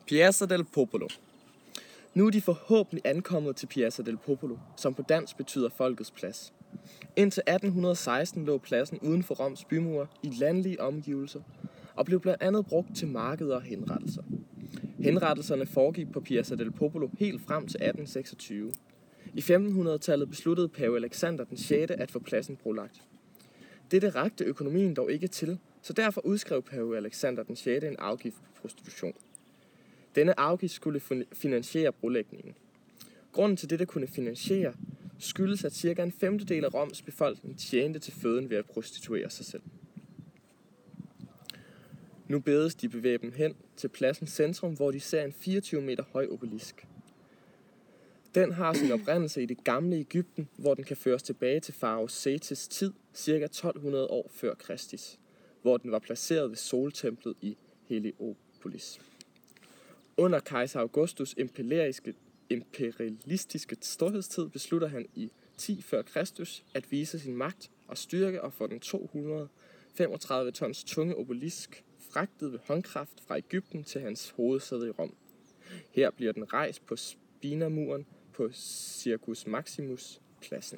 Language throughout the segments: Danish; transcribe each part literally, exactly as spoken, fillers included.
Piazza del Popolo. Nu er de forhåbentlig ankommet til Piazza del Popolo, som på dansk betyder folkets plads. Indtil atten seksten lå pladsen uden for Roms bymure i landlige omgivelser og blev blandt andet brugt til markeder og henrettelser. Henrettelserne foregik på Piazza del Popolo helt frem til atten seksogtyve. I femtenhundredetallet besluttede pave Alexander den sjette at få pladsen brolagt. Dette rakte økonomien dog ikke til, så derfor udskrev pave Alexander den sjette en afgift på prostitution. Denne afgift skulle finansiere brolægningen. Grunden til dette kunne finansiere skyldes, at cirka en femtedel af Roms befolkning tjente til føden ved at prostituere sig selv. Nu bedes de bevæge dem hen til pladsens centrum, hvor de ser en fireogtyve meter høj obelisk. Den har sin oprindelse i det gamle Egypten, hvor den kan føres tilbage til farao Setis tid, ca. tolv hundrede år før Kristus, hvor den var placeret ved soltemplet i Heliopolis. Under kejser Augustus' imperialistiske, imperialistiske storhedstid beslutter han i ti før Kristus at vise sin magt og styrke og få den to hundrede femogtredive tons tunge obelisk fragtet ved håndkraft fra Egypten til hans hovedsæde i Rom. Her bliver den rejst på Spinamuren på Circus Maximus pladsen.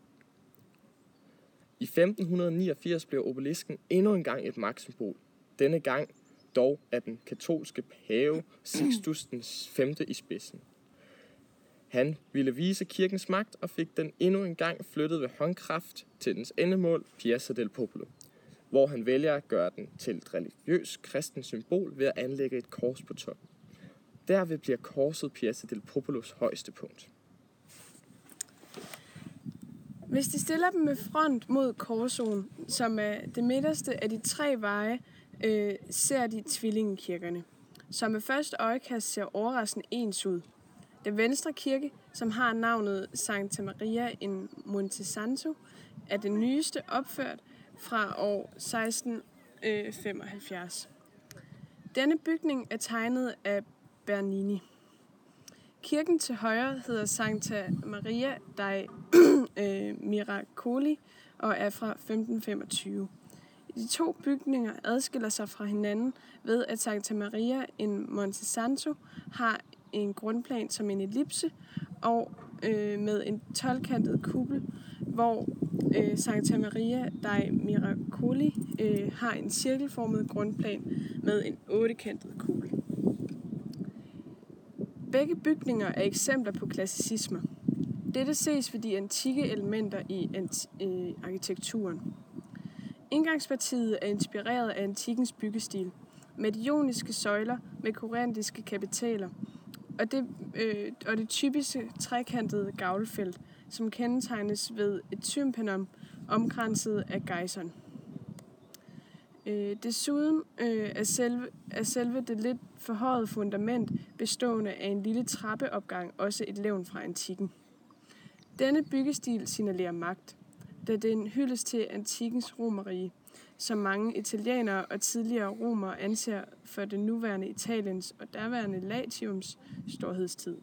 I femten niogfirs blev obelisken endnu engang et magtsymbol. Denne gang dog af den katolske pave Sixtus den femte i spidsen. Han ville vise kirkens magt og fik den endnu engang flyttet ved håndkraft til dens endemål, Piazza del Popolo, hvor han vælger at gøre den til et religiøst kristent symbol ved at anlægge et kors på toppen. Derved bliver korset Piazza del Popolos højeste punkt. Hvis de stiller dem med front mod Korsoen, som er det midterste af de tre veje, øh, ser de tvillingekirkerne, som med første øjekast ser overraskende ens ud. Den venstre kirke, som har navnet Santa Maria in Montesanto, er den nyeste opført fra år seksten femoghalvfjerds. Denne bygning er tegnet af Bernini. Kirken til højre hedder Santa Maria dei Miracoli og er fra femten femogtyve. De to bygninger adskiller sig fra hinanden ved, at Santa Maria in Montesanto har en grundplan som en ellipse og øh, med en tolvkantet kuppel, hvor øh, Santa Maria dei Miracoli øh, har en cirkelformet grundplan med en ottekantet kuppel. Begge bygninger er eksempler på klassicisme. Dette ses ved de antikke elementer i anti- øh, arkitekturen. Indgangspartiet er inspireret af antikkens byggestil, med de joniske søjler med korintiske kapiteler, og det, øh, og det typiske trekantede gavlfelt, som kendetegnes ved et tympanon omkranset af gejseren. Øh, desuden øh, er, selve, er selve det lidt forhøjede fundament bestående af en lille trappeopgang også et levn fra antikken. Denne byggestil signalerer magt, da det er en hyldest til antikkens romerrige, som mange italienere og tidligere romere anser for det nuværende Italiens og derværende Latiums storhedstid.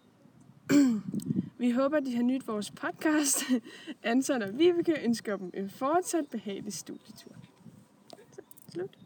Vi håber, de har nydt vores podcast. Anton og Vibeke ønsker dem en fortsat behagelig studietur. Så, slut.